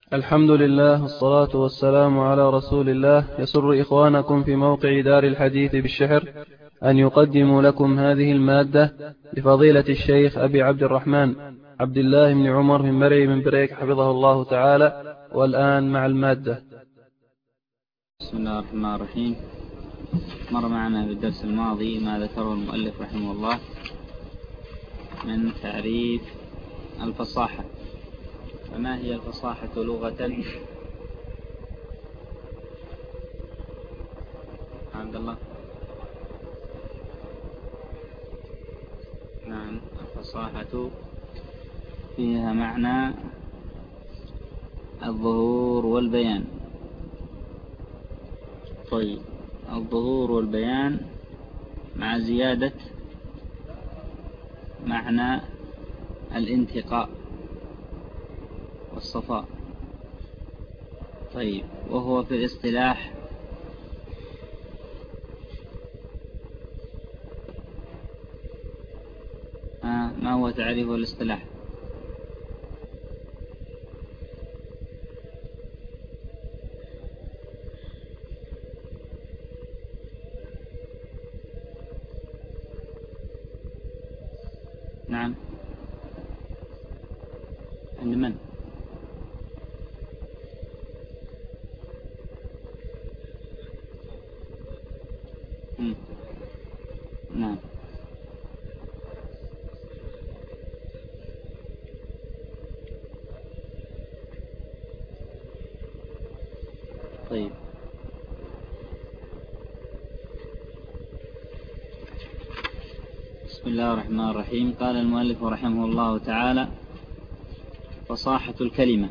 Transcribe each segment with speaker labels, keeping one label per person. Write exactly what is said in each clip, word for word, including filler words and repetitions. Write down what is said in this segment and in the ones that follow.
Speaker 1: الحمد لله والصلاة والسلام على رسول الله. يسر إخوانكم في موقع دار الحديث بالشحر أن يقدموا لكم هذه المادة لفضيلة الشيخ أبي عبد الرحمن عبد الله بن عمر بن مري بن بريك حفظه الله تعالى. والآن مع المادة.
Speaker 2: بسم الله الرحمن الرحيم. مر معنا في الدرس الماضي ما ذكره المؤلف رحمه الله من تعريف الفصاحة. فما هي الفصاحة لغة؟ عبد الله. نعم، الفصاحة فيها معنى الظهور والبيان. طيب، الظهور والبيان مع زيادة معنى الانتقاء والصفاء. طيب، وهو في الاصطلاح آه ما هو تعريف الاصطلاح؟ نعم، عند من؟ مم. نعم. طيب، بسم الله الرحمن الرحيم. قال المؤلف رحمه الله تعالى: فصاحة الكلمة.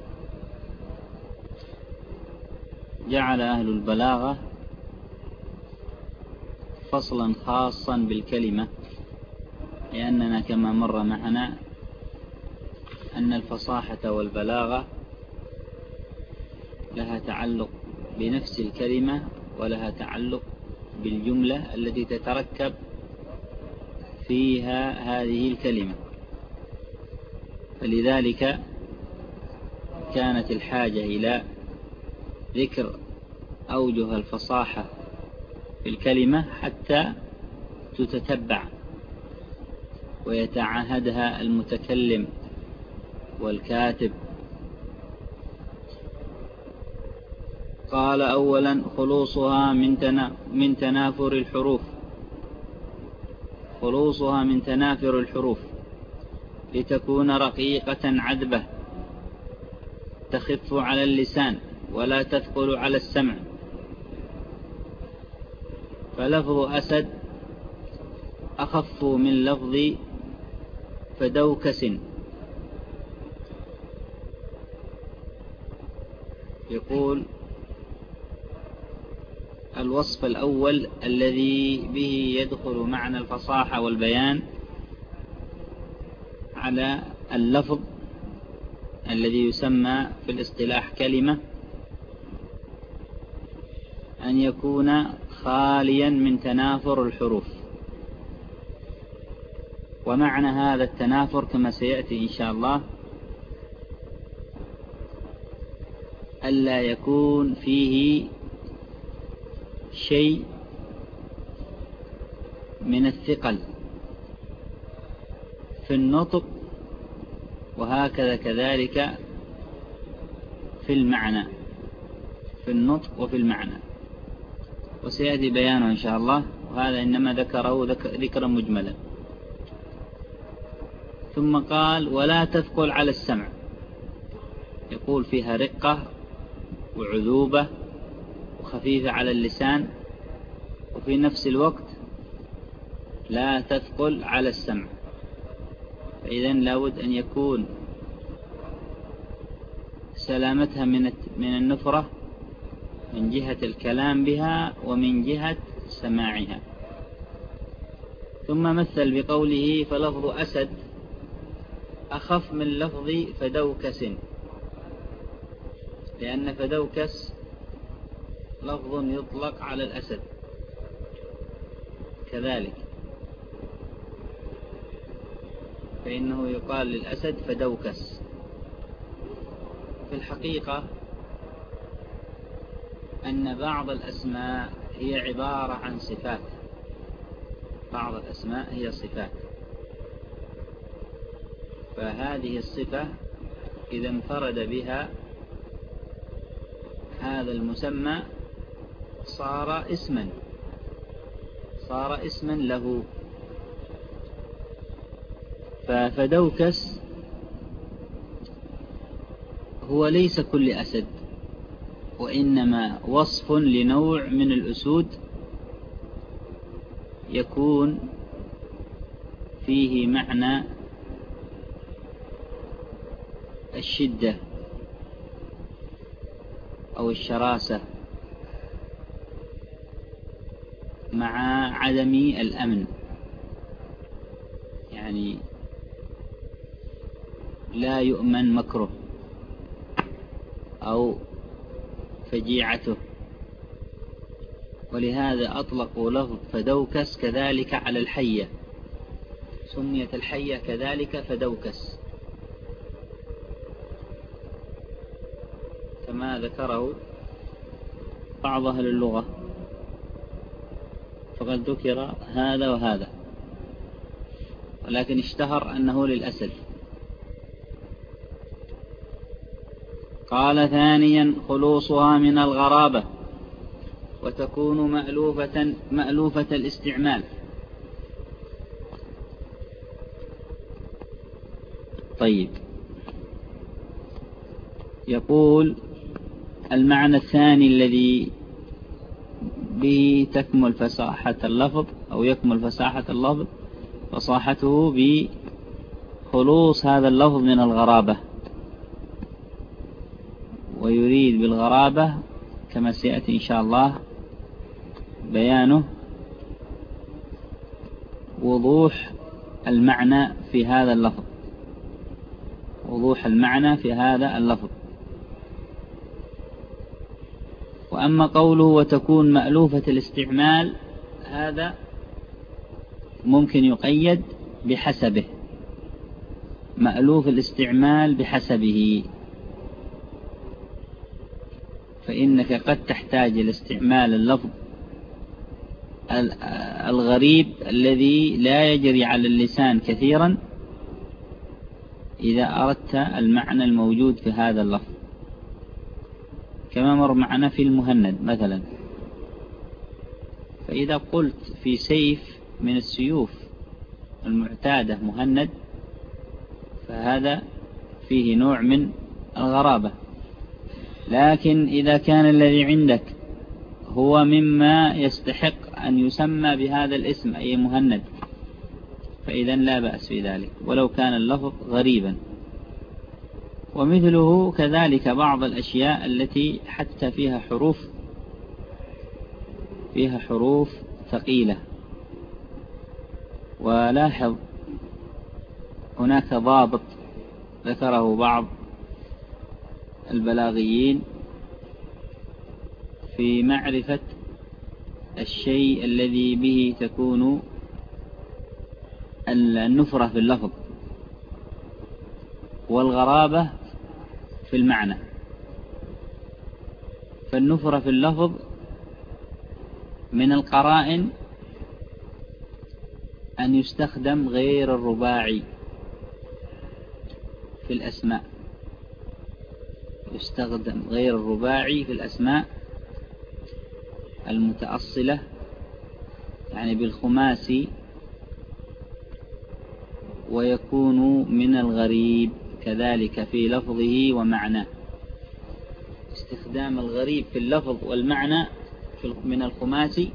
Speaker 2: جعل أهل البلاغة فصلا خاصا بالكلمة، لأننا كما مر معنا أن الفصاحة والبلاغة لها تعلق بنفس الكلمة ولها تعلق بالجملة التي تتركب فيها هذه الكلمة. فلذلك كانت الحاجة إلى ذكر أوجه الفصاحة في الكلمة حتى تتتبع ويتعاهدها المتكلم والكاتب. قال: أولا خلوصها من تنافر الحروف خلوصها من تنافر الحروف لتكون رقيقة عذبة تخف على اللسان ولا تثقل على السمع. فلفظ أسد أخف من لفظ فدوكس. يقول الوصف الأول الذي به يدخل معنى الفصاحة والبيان على اللفظ الذي يسمى في الاصطلاح كلمة، أن يكون خاليا من تنافر الحروف. ومعنى هذا التنافر كما سيأتي إن شاء الله ألا يكون فيه شيء من الثقل في النطق، وهكذا كذلك في المعنى، في النطق وفي المعنى، وسيأتي بيانه إن شاء الله. وهذا إنما ذكره ذكرا مجملا. ثم قال: ولا تثقل على السمع. يقول فيها رقة وعذوبة وخفيفة على اللسان، وفي نفس الوقت لا تثقل على السمع. فإذن لابد أن يكون سلامتها من من النفرة من جهة الكلام بها ومن جهة سماعها. ثم مثل بقوله: فلفظ أسد أخف من لفظ فدوكس، لأن فدوكس لفظ يطلق على الأسد كذلك، فإنه يقال للأسد فدوكس. في الحقيقة أن بعض الأسماء هي عبارة عن صفات، بعض الأسماء هي صفات، فهذه الصفة إذا انفرد بها هذا المسمى صار اسما، صار اسما له. فدوكس هو ليس كل أسد، وإنما وصف لنوع من الأسود يكون فيه معنى الشدة أو الشراسة مع عدم الأمن، يعني لا يؤمن مكره أو فجيعته، ولهذا أطلقوا لفظ فدوكس كذلك على الحية، سميت الحية كذلك فدوكس كما ذكره بعض أهل اللغة، فقد ذكر هذا وهذا، ولكن اشتهر أنه للأسد. قال ثانيا خلوصها من الغرابة، وتكون مألوفة, مألوفة الاستعمال. طيب، يقول المعنى الثاني الذي به تكمل فصاحة اللفظ أو يكمل فصاحة اللفظ فصاحته بخلوص هذا اللفظ من الغرابة، ويريد بالغرابة كما سيأتي إن شاء الله بيانه وضوح المعنى في هذا اللفظ، وضوح المعنى في هذا اللفظ. وأما قوله وتكون مألوفة الاستعمال، هذا ممكن يقيد بحسبه، مألوف الاستعمال بحسبه، فإنك قد تحتاج لاستعمال اللفظ الغريب الذي لا يجري على اللسان كثيرا إذا أردت المعنى الموجود في هذا اللفظ، كما مر معنا في المهند مثلا. فإذا قلت في سيف من السيوف المعتادة مهند، فهذا فيه نوع من الغرابة. لكن إذا كان الذي عندك هو مما يستحق أن يسمى بهذا الاسم أي مهند، فإذا لا بأس في ذلك ولو كان اللفظ غريبا. ومثله كذلك بعض الأشياء التي حتى فيها حروف فيها حروف ثقيلة. ولاحظ هناك ضابط ذكره بعض البلاغيين في معرفة الشيء الذي به تكون النفرة في اللفظ والغرابة في المعنى. فالنفرة في اللفظ من القرائن أن يستخدم غير الرباعي في الأسماء، يستخدم غير الرباعي في الأسماء المتأصلة، يعني بالخماسي، ويكون من الغريب كذلك في لفظه ومعناه. استخدام الغريب في اللفظ والمعنى من الخماسي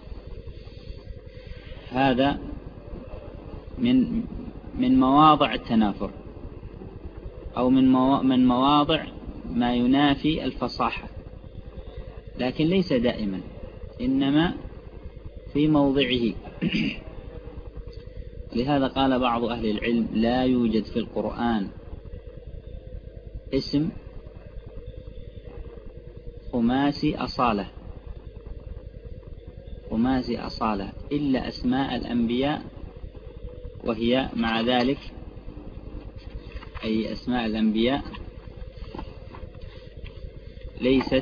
Speaker 2: هذا من من مواضع التنافر، أو من من مواضع ما ينافي الفصاحة، لكن ليس دائما، إنما في موضعه. لهذا قال بعض أهل العلم لا يوجد في القرآن اسم خماسي أصالة خماسي أصالة إلا أسماء الأنبياء، وهي مع ذلك أي أسماء الأنبياء ليست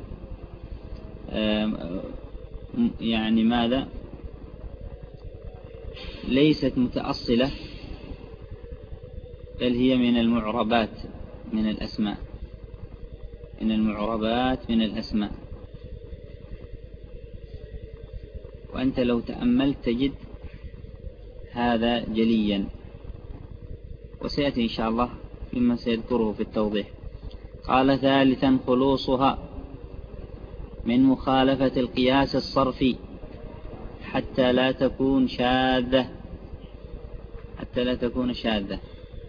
Speaker 2: يعني ماذا ليست متأصلة، بل هي من المعربات من الأسماء من المعربات من الأسماء. وأنت لو تأملت تجد هذا جليا، وسيأتي إن شاء الله مما سيذكره في التوضيح. قال ثالثا خلوصها من مخالفة القياس الصرفي حتى لا تكون شاذة حتى لا تكون شاذة.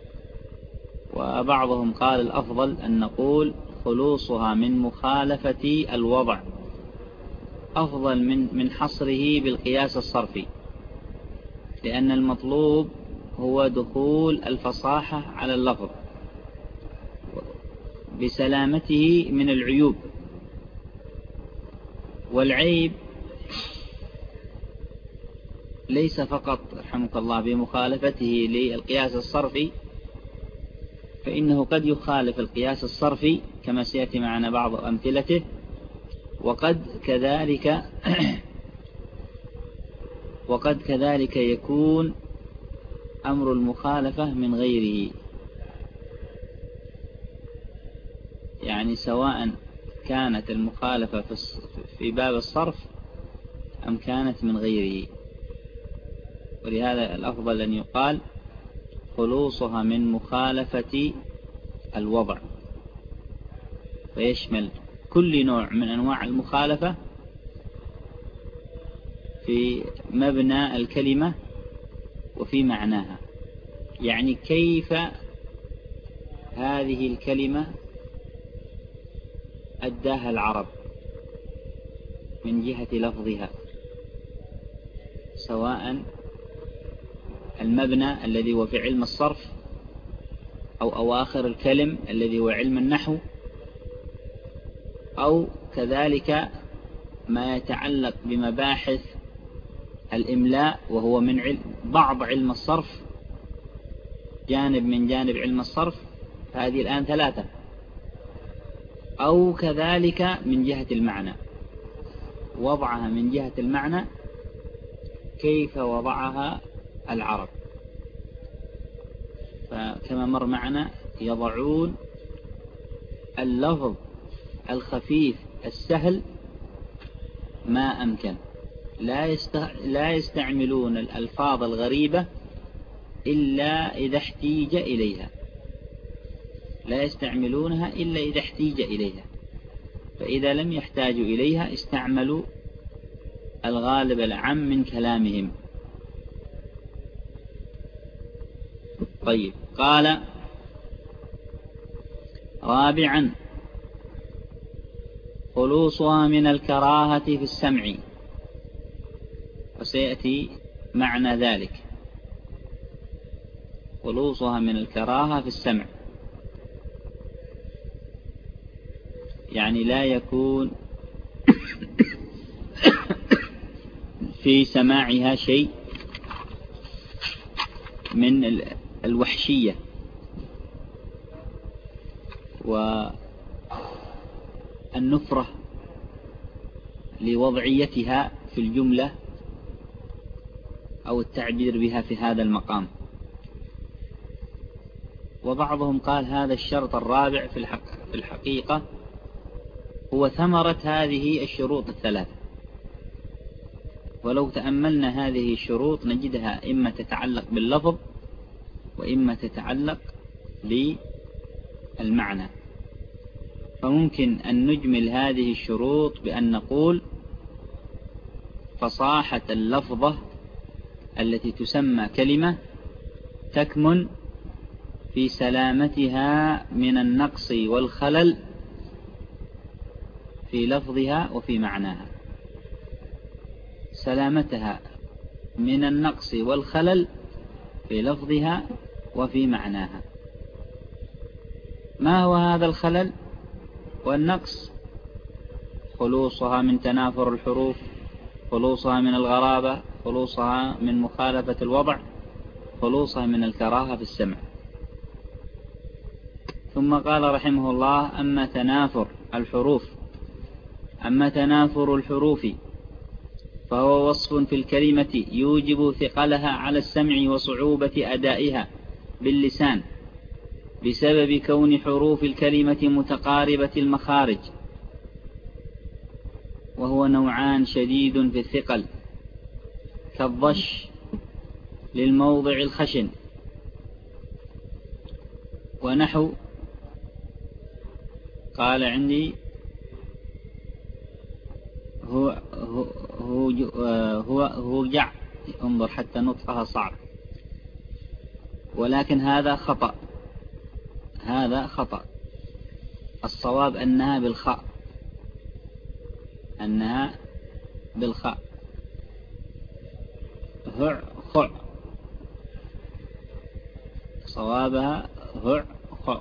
Speaker 2: وبعضهم قال الأفضل أن نقول خلوصها من مخالفة الوضع أفضل من من حصره بالقياس الصرفي، لأن المطلوب هو دخول الفصاحة على اللفظ بسلامته من العيوب. والعيب ليس فقط رحمك الله بمخالفته للقياس الصرفي، فإنه قد يخالف القياس الصرفي كما سيأتي معنا بعض أمثلته، وقد كذلك وقد كذلك يكون أمر المخالفة من غيره، يعني سواء كانت المخالفة في باب الصرف أم كانت من غيره. ولهذا الأفضل أن يقال خلوصها من مخالفة الوضع، فيشمل كل نوع من أنواع المخالفة في مبنى الكلمة وفي معناها. يعني كيف هذه الكلمة أداها العرب من جهة لفظها، سواء المبنى الذي هو في علم الصرف أو أواخر الكلم الذي هو علم النحو، أو كذلك ما يتعلق بمباحث الإملاء وهو من علم بعض علم الصرف، جانب من جانب علم الصرف، هذه الآن ثلاثة، أو كذلك من جهة المعنى، وضعها من جهة المعنى كيف وضعها العرب. فكما مر معنا يضعون اللفظ الخفيف السهل ما أمكن، لا يست... لا يستعملون الألفاظ الغريبة إلا إذا احتيج إليها لا يستعملونها إلا إذا احتيج إليها، فإذا لم يحتاجوا إليها استعملوا الغالب العام من كلامهم. طيب، قال رابعا خلوصها من الكراهة في السمع، وسيأتي معنى ذلك. خلوصها من الكراهة في السمع يعني لا يكون في سماعها شيء من الوحشية والنفرة لوضعيتها في الجملة أو التعبير بها في هذا المقام. وبعضهم قال هذا الشرط الرابع في الحق في الحقيقة هو ثمرة هذه الشروط الثلاثة، ولو تأملنا هذه الشروط نجدها إما تتعلق باللفظ وإما تتعلق بالمعنى. فممكن أن نجمل هذه الشروط بأن نقول فصاحة اللفظة التي تسمى كلمة تكمن في سلامتها من النقص والخلل في لفظها وفي معناها، سلامتها من النقص والخلل في لفظها وفي معناها. ما هو هذا الخلل والنقص؟ خلوصها من تنافر الحروف، خلوصها من الغرابة، خلوصها من مخالفة الوضع، خلوصها من الكراهة في السمع. ثم قال رحمه الله: أما تنافر الحروف أما تنافر الحروف فهو وصف في الكلمة يوجب ثقلها على السمع وصعوبة أدائها باللسان بسبب كون حروف الكلمة متقاربة المخارج، وهو نوعان شديد في الثقل كالضش للموضع الخشن، ونحو قال عندي هو هو هو هو جع، انظر حتى نطقها صعب، ولكن هذا خطأ، هذا خطأ. الصواب أنها بالخاء، أنها بالخاء. هع خع، صوابها هع خع.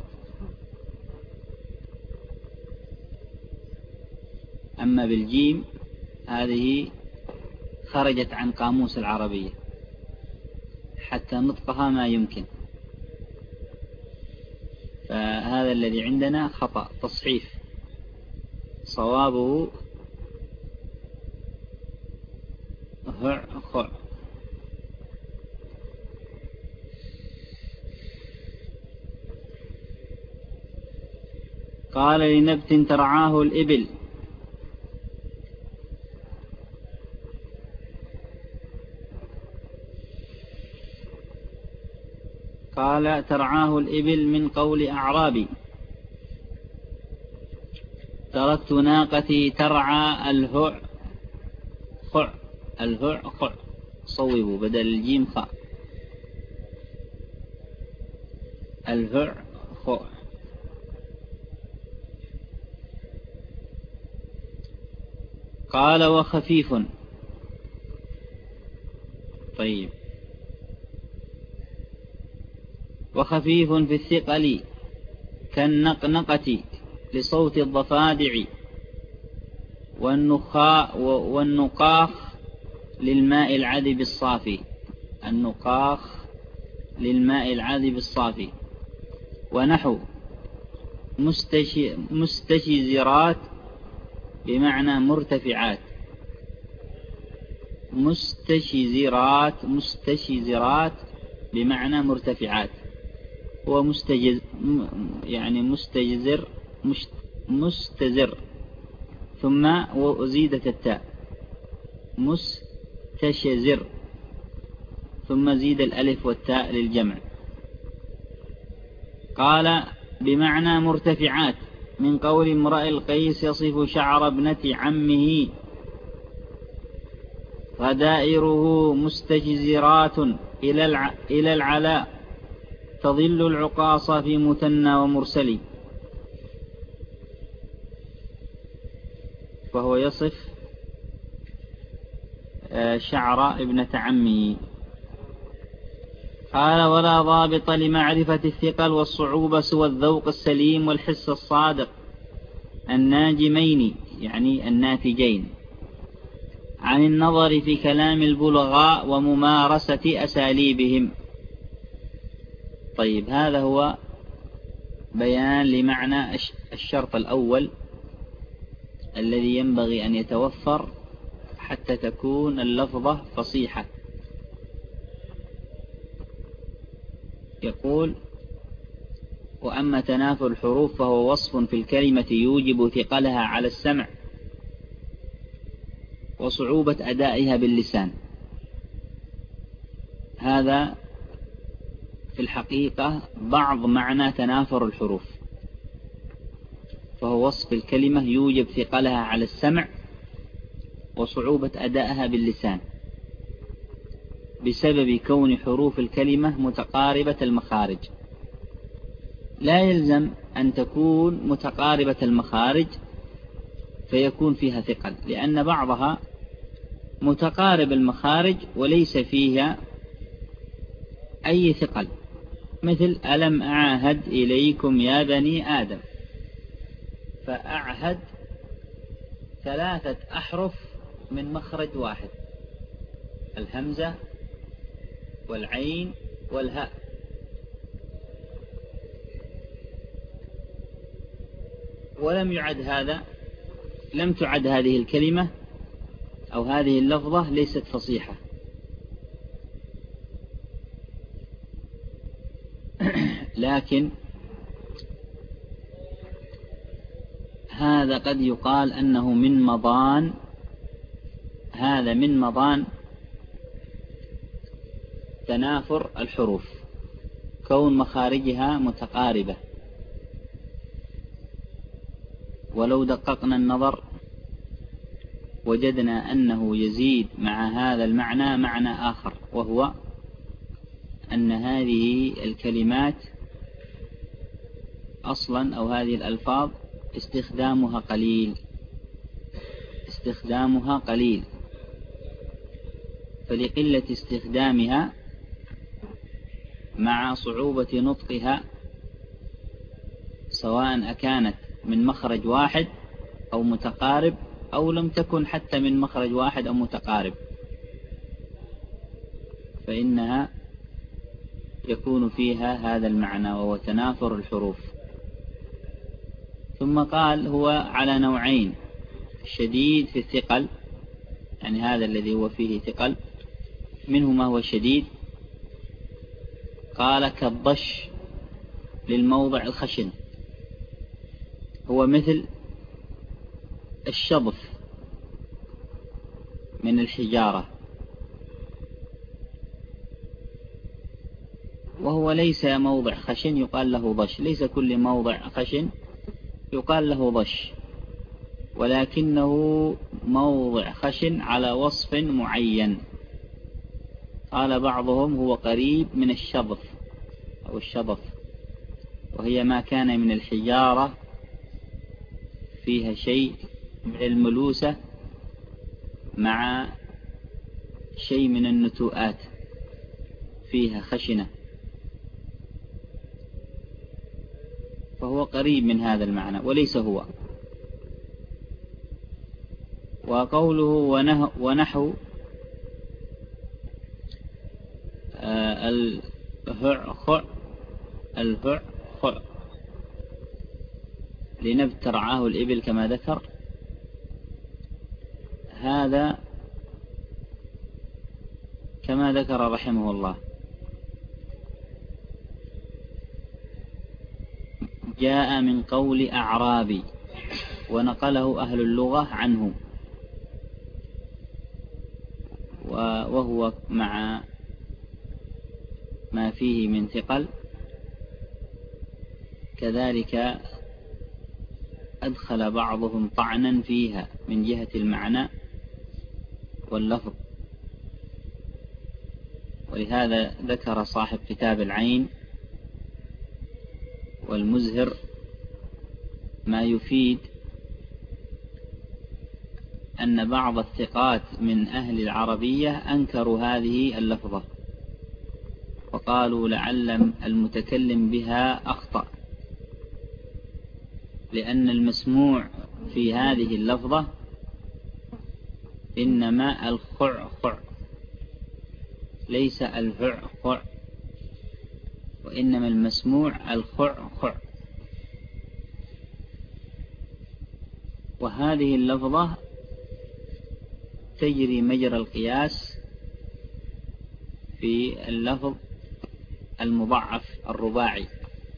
Speaker 2: أما بالجيم هذه خرجت عن قاموس العربية، حتى نطقها ما يمكن، فهذا الذي عندنا خطأ تصحيف، صوابه هع خع. قال: لنبت ترعاه الإبل قال: ترعاه الإبل من قول أعرابي: تركت ناقتي ترعى الهع خع، الهع خع، صوبوا بدل الجيم خاء، الهع خع. قال: وخفيف. طيب، وخفيف في الثقل كالنقنقة لصوت الضفادع، والنخاء والنقاخ للماء العذب الصافي، النقاخ للماء العذب الصافي. ونحو مستشزرات بمعنى مرتفعات، مستشزرات مستشزرات بمعنى مرتفعات، هو مستجز يعني مستجزر مستزر، ثم وزيدت التاء مستشزر، ثم زيد الألف والتاء للجمع. قال: بمعنى مرتفعات من قول امرئ القيس يصف شعر ابنة عمه: غدائره مستجزرات إلى العلاء تظل العقاص في مثنى ومرسل. فهو يصف شعر ابنة عمه. قال: ولا ضابط لمعرفة الثقل والصعوبة سوى الذوق السليم والحس الصادق الناجمين، يعني الناتجين، عن النظر في كلام البلغاء وممارسة أساليبهم. طيب، هذا هو بيان لمعنى الشرط الأول الذي ينبغي أن يتوفر حتى تكون اللفظة فصيحة. يقول: وأما تنافر الحروف فهو وصف في الكلمة يوجب ثقلها على السمع وصعوبة أدائها باللسان. هذا في الحقيقة بعض معنى تنافر الحروف، فهو وصف الكلمة يوجب ثقلها على السمع وصعوبة أدائها باللسان بسبب كون حروف الكلمة متقاربة المخارج. لا يلزم أن تكون متقاربة المخارج فيكون فيها ثقل، لأن بعضها متقارب المخارج وليس فيها أي ثقل، مثل ألم أعهد إليكم يا بني آدم، فأعهد ثلاثة أحرف من مخرج واحد، الهمزة والعين والهاء. ولم يعد هذا لم تعد هذه الكلمة أو هذه اللفظة ليست فصيحة. لكن هذا قد يقال أنه من مضان هذا من مضان تنافر الحروف، كون مخارجها متقاربة. ولو دققنا النظر وجدنا أنه يزيد مع هذا المعنى معنى آخر، وهو أن هذه الكلمات أصلا أو هذه الألفاظ استخدامها قليل استخدامها قليل فلقلة استخدامها مع صعوبة نطقها، سواء أكانت من مخرج واحد أو متقارب أو لم تكن حتى من مخرج واحد أو متقارب، فإنها يكون فيها هذا المعنى وهو تنافر الحروف. ثم قال هو على نوعين: شديد في الثقل، يعني هذا الذي هو فيه ثقل، منه ما هو شديد. قال كالضش للموضع الخشن، هو مثل الشظف من الحجارة، وهو ليس موضع خشن يقال له ضش، ليس كل موضع خشن يقال له ضش، ولكنه موضع خشن على وصف معين. قال بعضهم هو قريب من الشظف أو الشظف، وهي ما كان من الحجارة فيها شيء من الملوسة مع شيء من النتوءات فيها خشنة، فهو قريب من هذا المعنى وليس هو. وقوله ونحو الهع الهع لنبت ترعاه الإبل كما ذكر، هذا كما ذكر رحمه الله جاء من قول أعرابي، ونقله أهل اللغة عنه، وهو مع ما فيه من ثقل. كذلك أدخل بعضهم طعنا فيها من جهة المعنى واللفظ، ولهذا ذكر صاحب كتاب العين والمزهر ما يفيد أن بعض الثقات من أهل العربية أنكروا هذه اللفظة، وقالوا لعل المتكلم بها أخطأ، لأن المسموع في هذه اللفظة إنما الخعخع ليس الهعخع، وإنما المسموع الخعخع. وهذه اللفظة تجري مجرى القياس في اللفظ المضاعف الرباعي،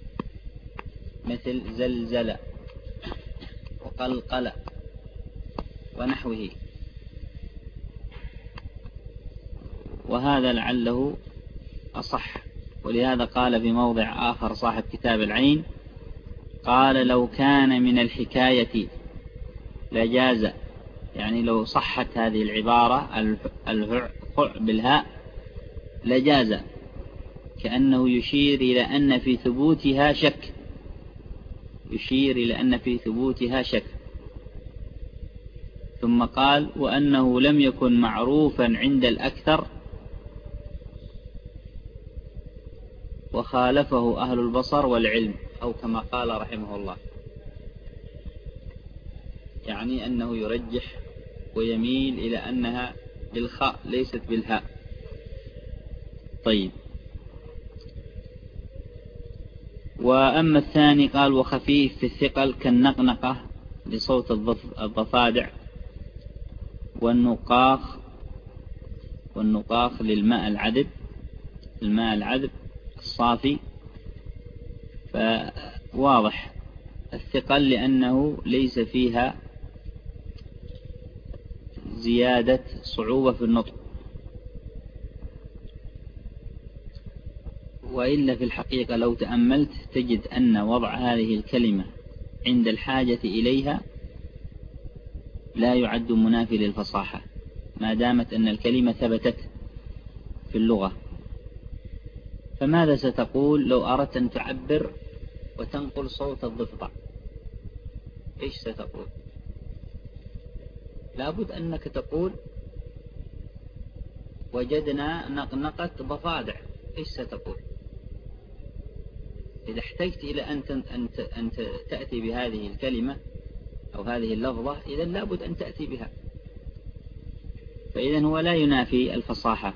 Speaker 2: مثل زلزل وقلقل ونحوه، وهذا لعله أصح. ولهذا قال في موضع آخر صاحب كتاب العين، قال لو كان من الحكاية لجاز، يعني لو صحت هذه العبارة الهع بالهاء لجاز، كأنه يشير إلى أن في ثبوتها شك يشير إلى أن في ثبوتها شك. ثم قال وأنه لم يكن معروفا عند الأكثر، وخالفه أهل البصر والعلم، أو كما قال رحمه الله، يعني أنه يرجح ويميل إلى أنها بالخاء ليست بالهاء. طيب، وأما الثاني قال وخفيف في الثقل كالنقنقة لصوت الضفادع، والنقاخ والنقاخ للماء العذب الماء العذب الصافي. فواضح الثقل لأنه ليس فيها زيادة صعوبة في النطق، وإلا في الحقيقة لو تأملت تجد أن وضع هذه الكلمة عند الحاجة إليها لا يعد منافي للفصاحة، ما دامت أن الكلمة ثبتت في اللغة. فماذا ستقول لو أردت أن تعبر وتنقل صوت الضفدع؟ إيش ستقول؟ لابد أنك تقول وجدنا نقنقة ضفادع. إيش ستقول؟ إذا احتجت إلى أن تأتي بهذه الكلمة أو هذه اللفظة إذا لابد أن تأتي بها. فإذا هو لا ينافي الفصاحة.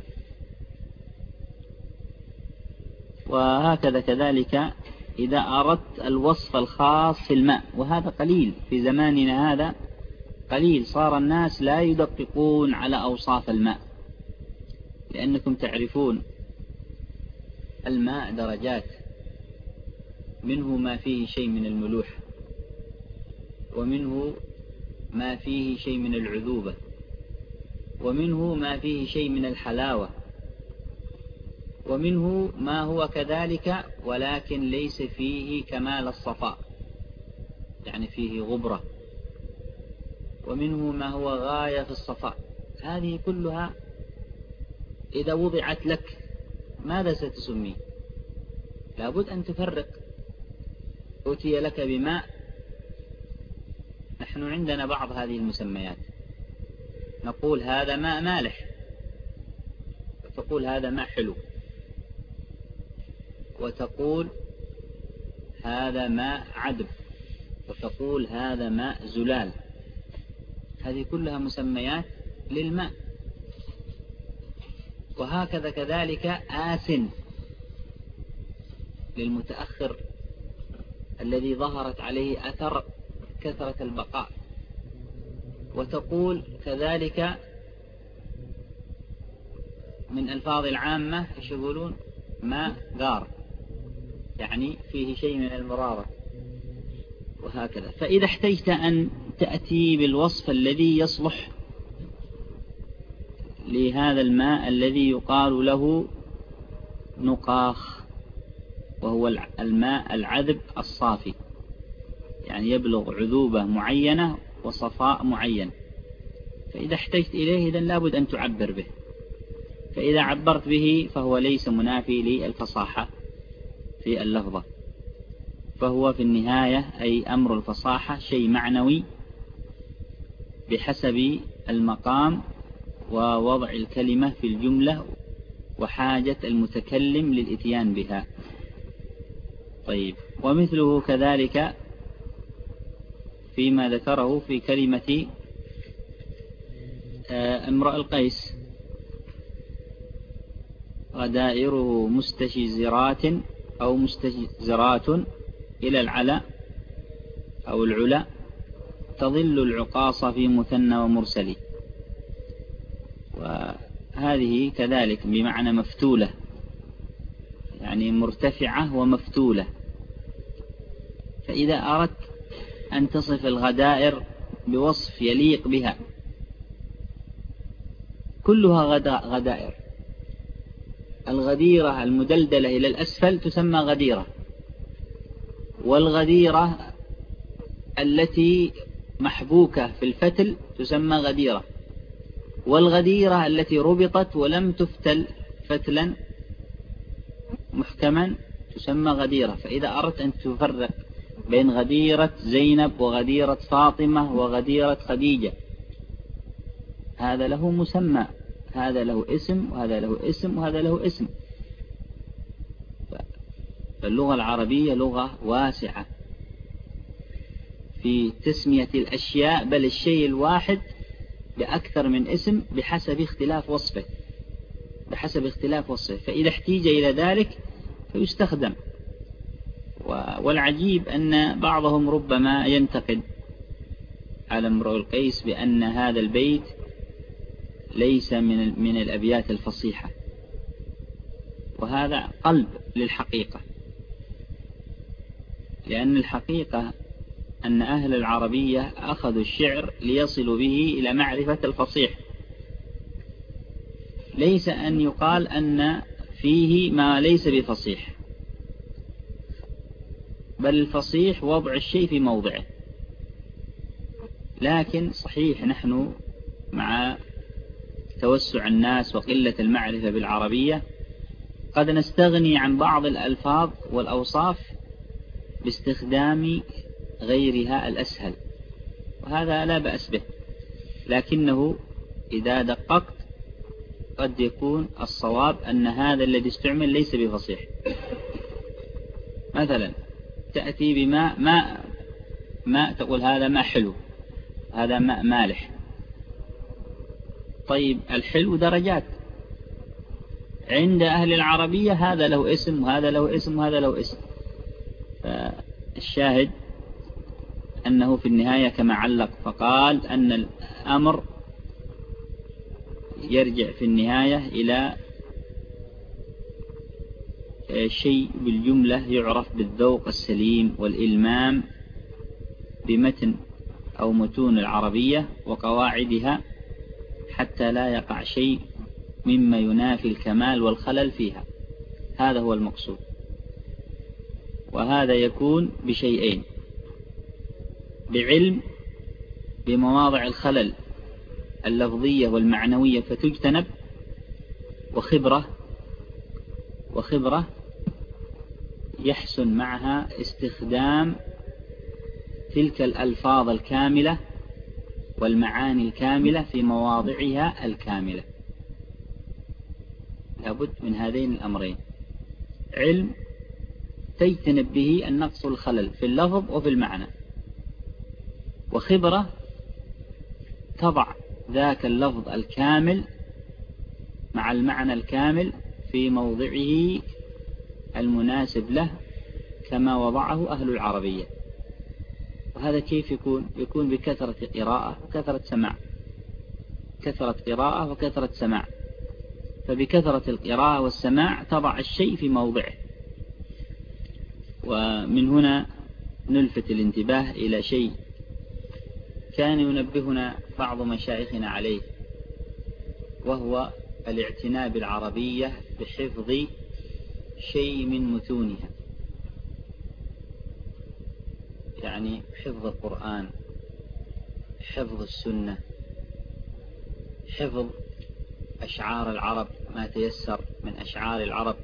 Speaker 2: وهكذا كذلك إذا أردت الوصف الخاص في الماء، وهذا قليل في زماننا هذا، قليل صار الناس لا يدققون على أوصاف الماء، لأنكم تعرفون الماء درجات، منه ما فيه شيء من الملوح، ومنه ما فيه شيء من العذوبة، ومنه ما فيه شيء من الحلاوة، ومنه ما هو كذلك ولكن ليس فيه كمال الصفاء، يعني فيه غبرة، ومنه ما هو غاية في الصفاء. هذه كلها إذا وضعت لك ماذا ستسميه؟ لابد أن تفرق. أتي لك بماء، نحن عندنا بعض هذه المسميات، نقول هذا ماء مالح، وتقول هذا ماء حلو، وتقول هذا ماء عذب، وتقول هذا ماء زلال. هذه كلها مسميات للماء. وهكذا كذلك آسن للمتأخر الذي ظهرت عليه أثر كثرة البقاء. وتقول كذلك من ألفاظ العامة إيش يقولون؟ ماء غار، يعني فيه شيء من المرارة، وهكذا. فإذا احتجت أن تأتي بالوصف الذي يصلح لهذا الماء الذي يقال له نقاخ، وهو الماء العذب الصافي، يعني يبلغ عذوبة معينة وصفاء معين، فإذا احتجت إليه إذن لابد أن تعبر به. فإذا عبرت به فهو ليس منافي للفصاحة في اللفظة، فهو في النهاية أي أمر الفصاحة شيء معنوي بحسب المقام ووضع الكلمة في الجملة وحاجة المتكلم للإتيان بها. طيب، ومثله كذلك فيما ذكره في كلمة امرأ القيس: غدائره مستشزرات أو مستشزرات إلى العلا أو العلا، تظل العقاص في مثنى ومرسل. وهذه كذلك بمعنى مفتولة، يعني مرتفعة ومفتولة. فإذا أردت أن تصف الغدائر بوصف يليق بها، كلها غدائر. الغديرة المدلدلة إلى الأسفل تسمى غديرة، والغديرة التي محبوكة في الفتل تسمى غديرة، والغديرة التي ربطت ولم تفتل فتلا محكما تسمى غديرة. فإذا أردت أن تفرق بين غديرة زينب وغديرة فاطمة وغديرة خديجة، هذا له مسمى، هذا له اسم وهذا له اسم وهذا له اسم. فاللغة العربية لغة واسعة في تسمية الأشياء، بل الشيء الواحد بأكثر من اسم بحسب اختلاف وصفه بحسب اختلاف وصفه فإذا احتيج إلى ذلك فيستخدم. والعجيب أن بعضهم ربما ينتقد على امرؤ القيس بأن هذا البيت ليس من من الأبيات الفصيحة، وهذا قلب للحقيقة، لأن الحقيقة أن أهل العربية أخذوا الشعر ليصلوا به إلى معرفة الفصيح، ليس أن يقال أن فيه ما ليس بفصيح، بل الفصيح وضع الشيء في موضعه. لكن صحيح نحن مع توسع الناس وقلة المعرفة بالعربية قد نستغني عن بعض الألفاظ والأوصاف باستخدام غيرها الأسهل، وهذا لا بأس به، لكنه إذا دققت قد يكون الصواب أن هذا الذي استعمل ليس بفصيح. مثلا تأتي بماء ماء ماء تقول هذا ماء حلو، هذا ماء مالح. طيب الحلو درجات عند أهل العربية، هذا له اسم وهذا له اسم وهذا له اسم. فالشاهد أنه في النهاية كما علق فقال أن الأمر يرجع في النهاية إلى شيء بالجملة يعرف بالذوق السليم والإلمام بمتن أو متون العربية وقواعدها، حتى لا يقع شيء مما ينافي الكمال والخلل فيها. هذا هو المقصود، وهذا يكون بشيئين: بعلم بمواضع الخلل اللفظية والمعنوية فتجتنب، وخبرة وخبرة يحسن معها استخدام تلك الألفاظ الكاملة والمعاني الكاملة في مواضعها الكاملة. لابد من هذين الأمرين: علم تجتنب به النقص والخلل في اللفظ وفي المعنى، وخبرة تضع ذاك اللفظ الكامل مع المعنى الكامل في موضعه المناسب له كما وضعه أهل العربية. وهذا كيف يكون؟ يكون بكثرة قراءة وكثرة سماع، كثرة قراءة وكثرة سماع. فبكثرة القراءة والسماع تضع الشيء في موضعه. ومن هنا نلفت الانتباه إلى شيء كان ينبهنا بعض مشايخنا عليه، وهو الاعتناء بالعربية بحفظ شيء من متونها، يعني حفظ القرآن، حفظ السنة، حفظ أشعار العرب ما تيسر من أشعار العرب.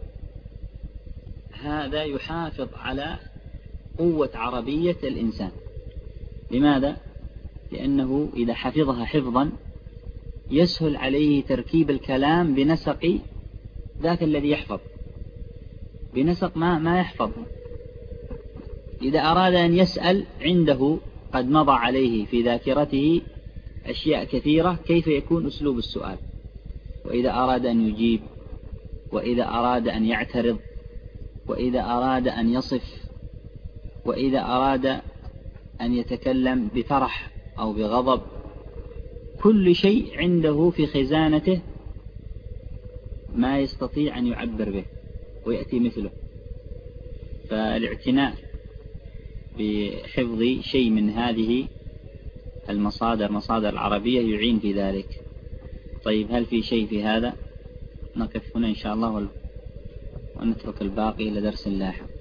Speaker 2: هذا يحافظ على قوة عربية الإنسان. لماذا؟ لأنه إذا حفظها حفظا يسهل عليه تركيب الكلام بنسق ذاك الذي يحفظ، بنسق ما ما يحفظ. إذا أراد أن يسأل عنده قد مضى عليه في ذاكرته أشياء كثيرة كيف يكون أسلوب السؤال، وإذا أراد أن يجيب، وإذا أراد أن يعترض، وإذا أراد أن يصف، وإذا أراد أن يتكلم بفرح أو بغضب، كل شيء عنده في خزانته ما يستطيع أن يعبر به ويأتي مثله. فالاعتناء بحفظ شيء من هذه المصادر، مصادر العربية، يعين في ذلك. طيب هل في شيء في هذا؟ نقف هنا إن شاء الله ونترك الباقي لدرس لاحق.